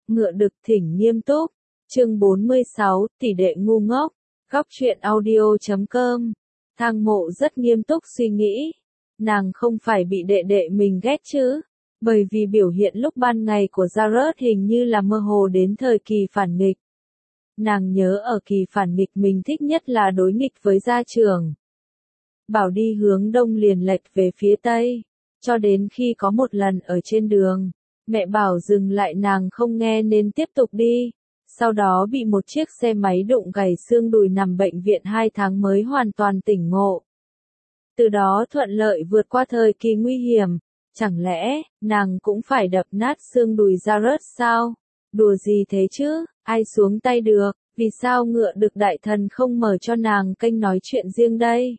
Ngựa đực thỉnh nghiêm túc. Chương 46, tỷ đệ ngu ngốc. Góc truyện audio.com. Thang Mộ rất nghiêm túc suy nghĩ. Nàng không phải bị đệ đệ mình ghét chứ? Bởi vì biểu hiện lúc ban ngày của Jared hình như là mơ hồ đến thời kỳ phản nghịch. Nàng nhớ ở kỳ phản nghịch mình thích nhất là đối nghịch với gia trưởng. Bảo đi hướng đông liền lệch về phía tây. Cho đến khi có một lần ở trên đường, mẹ bảo dừng lại nàng không nghe nên tiếp tục đi. Sau đó bị một chiếc xe máy đụng gãy xương đùi nằm bệnh viện 2 tháng mới hoàn toàn tỉnh ngộ. Từ đó thuận lợi vượt qua thời kỳ nguy hiểm. Chẳng lẽ, nàng cũng phải đập nát xương đùi Jared sao? Đùa gì thế chứ, ai xuống tay được, vì sao ngựa đực đại thần không mở cho nàng kênh nói chuyện riêng đây?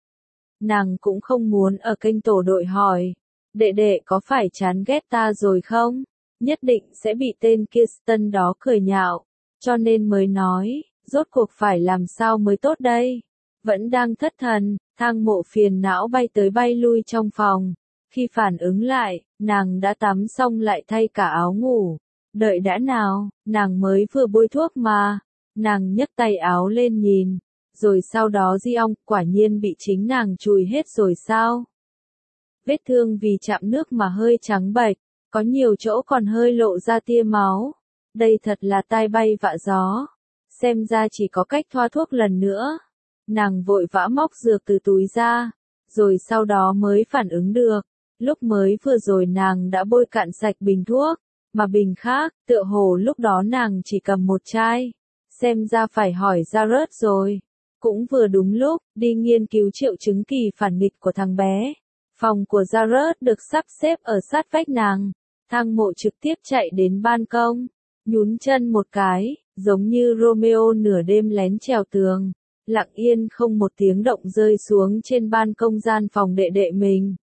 Nàng cũng không muốn ở kênh tổ đội hỏi, đệ đệ có phải chán ghét ta rồi không? Nhất định sẽ bị tên Kirsten đó cười nhạo, cho nên mới nói, rốt cuộc phải làm sao mới tốt đây? Vẫn đang thất thần, Thang Mộ phiền não bay tới bay lui trong phòng. Khi phản ứng lại, nàng đã tắm xong lại thay cả áo ngủ. Đợi đã nào, nàng mới vừa bôi thuốc mà. Nàng nhấc tay áo lên nhìn. Rồi sau đó di ong, quả nhiên bị chính nàng chùi hết rồi sao? Vết thương vì chạm nước mà hơi trắng bệch, có nhiều chỗ còn hơi lộ ra tia máu. Đây thật là tai bay vạ gió. Xem ra chỉ có cách thoa thuốc lần nữa. Nàng vội vã móc dược từ túi ra, rồi sau đó mới phản ứng được. Lúc mới vừa rồi nàng đã bôi cạn sạch bình thuốc, mà bình khác, tựa hồ lúc đó nàng chỉ cầm một chai. Xem ra phải hỏi Jared rồi. Cũng vừa đúng lúc, đi nghiên cứu triệu chứng kỳ phản nghịch của thằng bé. Phòng của Jared được sắp xếp ở sát vách nàng. Thang Mộ trực tiếp chạy đến ban công, nhún chân một cái, giống như Romeo nửa đêm lén trèo tường. Lặng yên không một tiếng động rơi xuống trên ban công gian phòng đệ đệ mình.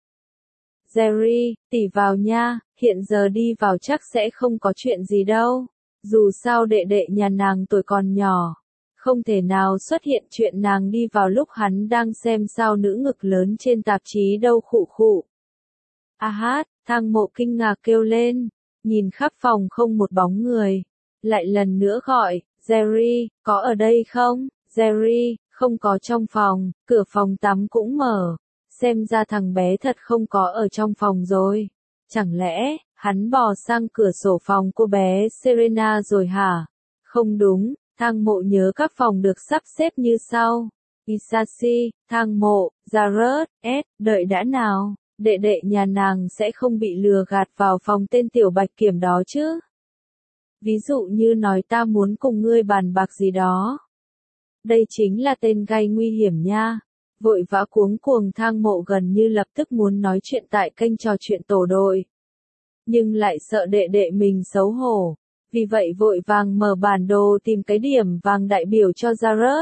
Jerry, tỉ vào nha, hiện giờ đi vào chắc sẽ không có chuyện gì đâu. Dù sao đệ đệ nhà nàng tuổi còn nhỏ. Không thể nào xuất hiện chuyện nàng đi vào lúc hắn đang xem sao nữ ngực lớn trên tạp chí đâu khụ khụ. A hát, Thang Mộ kinh ngạc kêu lên. Nhìn khắp phòng không một bóng người. Lại lần nữa gọi, Jerry, có ở đây không? Jerry, không có trong phòng, cửa phòng tắm cũng mở. Xem ra thằng bé thật không có ở trong phòng rồi. Chẳng lẽ, hắn bò sang cửa sổ phòng cô bé Serena rồi hả? Không đúng, Thang Mộ nhớ các phòng được sắp xếp như sau. Isashi, Thang Mộ, Jared, đợi đã nào, đệ đệ nhà nàng sẽ không bị lừa gạt vào phòng tên tiểu bạch kiểm đó chứ? Ví dụ như nói ta muốn cùng ngươi bàn bạc gì đó. Đây chính là tên gây nguy hiểm nha. Vội vã cuống cuồng Thang Mộ gần như lập tức muốn nói chuyện tại kênh trò chuyện tổ đội. Nhưng lại sợ đệ đệ mình xấu hổ. Vì vậy vội vàng mở bản đồ tìm cái điểm vàng đại biểu cho Jared.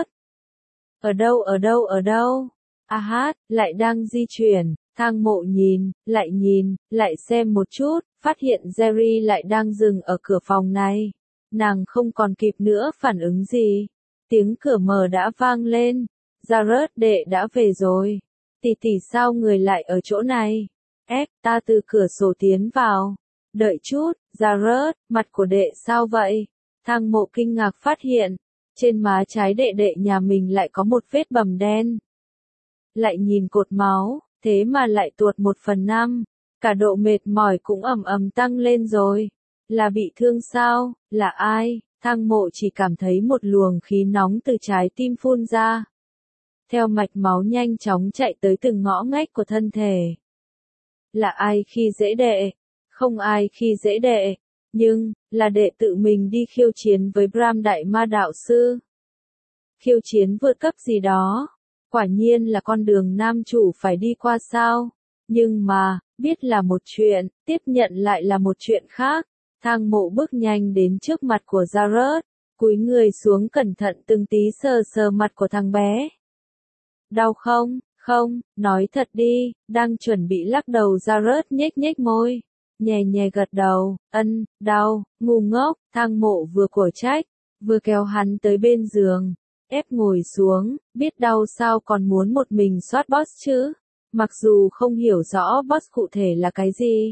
Ở đâu? A hát, lại đang di chuyển. Thang Mộ nhìn, lại xem một chút, phát hiện Jerry lại đang dừng ở cửa phòng này. Nàng không còn kịp nữa phản ứng gì. Tiếng cửa mở đã vang lên. Jared đệ đã về rồi. Tỷ sao người lại ở chỗ này? Ta từ cửa sổ tiến vào. Đợi chút, Jared, mặt của đệ sao vậy? Thang Mộ kinh ngạc phát hiện, trên má trái đệ đệ nhà mình lại có một vết bầm đen. Lại nhìn cột máu, thế mà lại tuột 1/5. Cả độ mệt mỏi cũng ầm tăng lên rồi. Là bị thương sao? Là ai? Thang Mộ chỉ cảm thấy một luồng khí nóng từ trái tim phun ra. Theo mạch máu nhanh chóng chạy tới từng ngõ ngách của thân thể. Là ai khi dễ đệ? Không ai khi dễ đệ. Nhưng, là đệ tự mình đi khiêu chiến với Brahm Đại Ma Đạo Sư. Khiêu chiến vượt cấp gì đó. Quả nhiên là con đường nam chủ phải đi qua sao. Nhưng mà, biết là một chuyện, tiếp nhận lại là một chuyện khác. Thang Mộ bước nhanh đến trước mặt của Jared, cúi người xuống cẩn thận từng tí sờ mặt của thằng bé. Đau không? Không, nói thật đi. Đang chuẩn bị lắc đầu Jared nhếch môi. Nhẹ gật đầu, đau, ngu ngốc. Thang Mộ vừa của trách, vừa kéo hắn tới bên giường, ép ngồi xuống. Biết đau sao còn muốn một mình soát boss chứ? Mặc dù không hiểu rõ boss cụ thể là cái gì,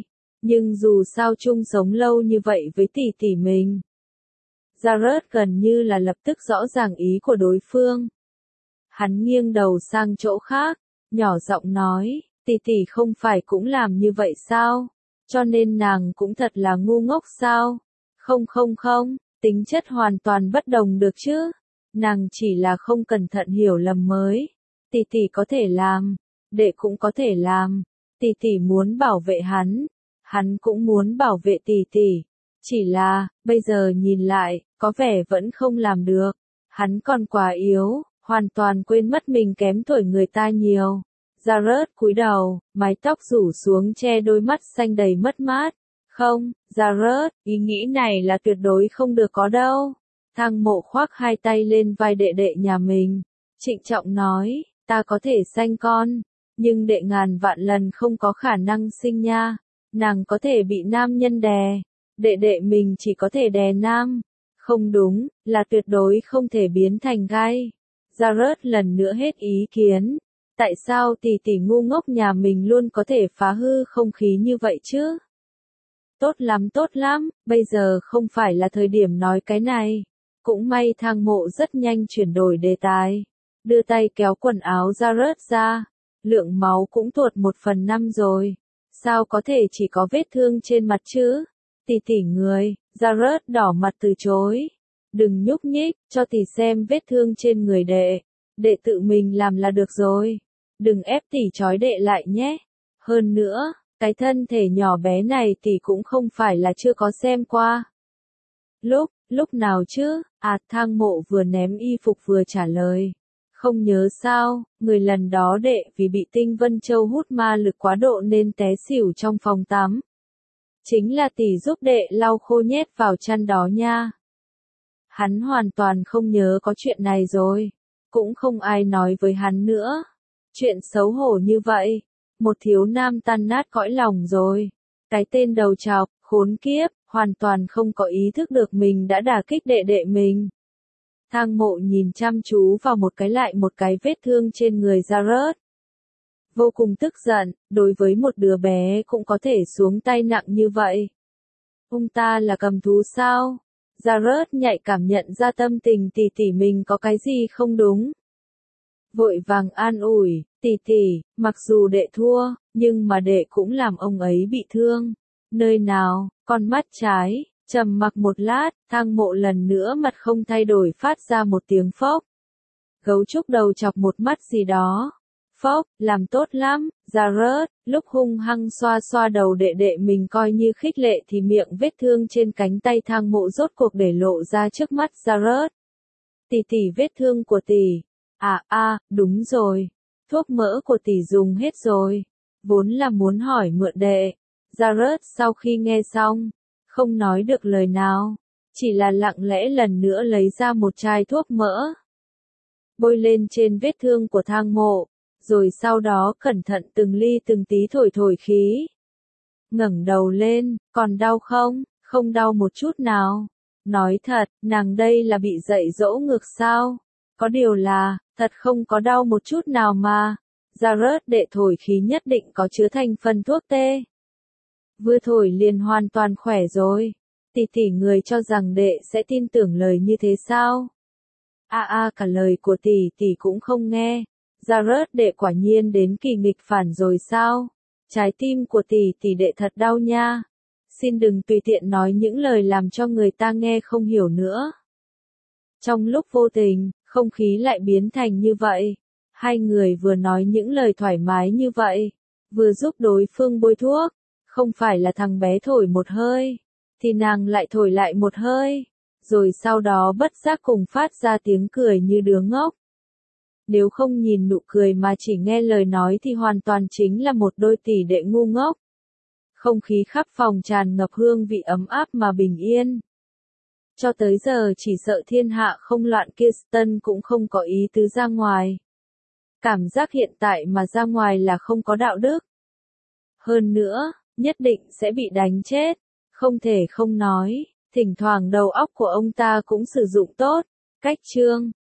Nhưng dù sao chung sống lâu như vậy với tỷ tỷ mình. Jared gần như là lập tức rõ ràng ý của đối phương. Hắn nghiêng đầu sang chỗ khác, nhỏ giọng nói, tỷ tỷ không phải cũng làm như vậy sao? Cho nên nàng cũng thật là ngu ngốc sao? Không không không, tính chất hoàn toàn bất đồng được chứ. Nàng chỉ là không cẩn thận hiểu lầm mới. Tỷ tỷ có thể làm, đệ cũng có thể làm. Tỷ tỷ muốn bảo vệ hắn cũng muốn bảo vệ tỷ tỷ. Chỉ là, bây giờ nhìn lại, có vẻ vẫn không làm được. Hắn còn quá yếu, hoàn toàn quên mất mình kém tuổi người ta nhiều. Jared cúi đầu, mái tóc rủ xuống che đôi mắt xanh đầy mất mát. Không, Jared, ý nghĩ này là tuyệt đối không được có đâu. Thang Mộ khoác hai tay lên vai đệ đệ nhà mình. Trịnh trọng nói, ta có thể sanh con, nhưng đệ ngàn vạn lần không có khả năng sinh nha. Nàng có thể bị nam nhân đè. Đệ đệ mình chỉ có thể đè nam. Không đúng, là tuyệt đối không thể biến thành gai. Jared lần nữa hết ý kiến. Tại sao tỷ tỷ ngu ngốc nhà mình luôn có thể phá hư không khí như vậy chứ? Tốt lắm, bây giờ không phải là thời điểm nói cái này. Cũng may Thang Mộ rất nhanh chuyển đổi đề tài. Đưa tay kéo quần áo Jared ra. Lượng máu cũng tuột 1/5 rồi. Sao có thể chỉ có vết thương trên mặt chứ? Tỷ tỷ người, Jared đỏ mặt từ chối. Đừng nhúc nhích, cho tỷ xem vết thương trên người đệ. Đệ tự mình làm là được rồi. Đừng ép tỷ trói đệ lại nhé. Hơn nữa, cái thân thể nhỏ bé này tỷ cũng không phải là chưa có xem qua. Lúc nào chứ? Thang Mộ vừa ném y phục vừa trả lời. Không nhớ sao, người lần đó đệ vì bị Tinh Vân Châu hút ma lực quá độ nên té xỉu trong phòng tắm. Chính là tỷ giúp đệ lau khô nhét vào chăn đó nha. Hắn hoàn toàn không nhớ có chuyện này rồi. Cũng không ai nói với hắn nữa. Chuyện xấu hổ như vậy. Một thiếu nam tan nát cõi lòng rồi. Cái tên đầu trọc, khốn kiếp, hoàn toàn không có ý thức được mình đã đả kích đệ đệ mình. Thang Mộ nhìn chăm chú vào một cái vết thương trên người Jared. Vô cùng tức giận, đối với một đứa bé cũng có thể xuống tay nặng như vậy. Ông ta là cầm thú sao? Jared nhạy cảm nhận ra tâm tình tỷ tỷ mình có cái gì không đúng. Vội vàng an ủi, tỷ tỷ, mặc dù đệ thua, nhưng mà đệ cũng làm ông ấy bị thương. Nơi nào? Con mắt trái. Trầm mặc một lát, Thang Mộ lần nữa mặt không thay đổi phát ra một tiếng phốc. Gấu trúc đầu chọc một mắt gì đó. Phốc, làm tốt lắm, Jared. Lúc hung hăng xoa xoa đầu đệ đệ mình coi như khích lệ thì miệng vết thương trên cánh tay Thang Mộ rốt cuộc để lộ ra trước mắt Jared. Tỷ tỷ, vết thương của tỷ. Đúng rồi. Thuốc mỡ của tỷ dùng hết rồi. Vốn là muốn hỏi mượn đệ. Jared sau khi nghe xong, không nói được lời nào, chỉ là lặng lẽ lần nữa lấy ra một chai thuốc mỡ. Bôi lên trên vết thương của Thang Mộ, rồi sau đó cẩn thận từng ly từng tí thổi khí. Ngẩng đầu lên, còn đau không? Không đau một chút nào. Nói thật, nàng đây là bị dạy dỗ ngược sao? Có điều là, thật không có đau một chút nào mà. Jared, đệ thổi khí nhất định có chứa thành phần thuốc tê. Vừa thổi liền hoàn toàn khỏe rồi. Tỷ tỷ người cho rằng đệ sẽ tin tưởng lời như thế sao? Cả lời của tỷ tỷ cũng không nghe. Jared, đệ quả nhiên đến kỳ nghịch phản rồi sao? Trái tim của tỷ tỷ đệ thật đau nha. Xin đừng tùy tiện nói những lời làm cho người ta nghe không hiểu nữa. Trong lúc vô tình, không khí lại biến thành như vậy. Hai người vừa nói những lời thoải mái như vậy, vừa giúp đối phương bôi thuốc. Không phải là thằng bé thổi một hơi, thì nàng lại thổi lại một hơi, rồi sau đó bất giác cùng phát ra tiếng cười như đứa ngốc. Nếu không nhìn nụ cười mà chỉ nghe lời nói thì hoàn toàn chính là một đôi tỷ đệ ngu ngốc. Không khí khắp phòng tràn ngập hương vị ấm áp mà bình yên. Cho tới giờ chỉ sợ thiên hạ không loạn, Kirsten cũng không có ý tứ ra ngoài. Cảm giác hiện tại mà ra ngoài là không có đạo đức. Hơn nữa, nhất định sẽ bị đánh chết. Không thể không nói, thỉnh thoảng đầu óc của ông ta cũng sử dụng tốt. Cách chương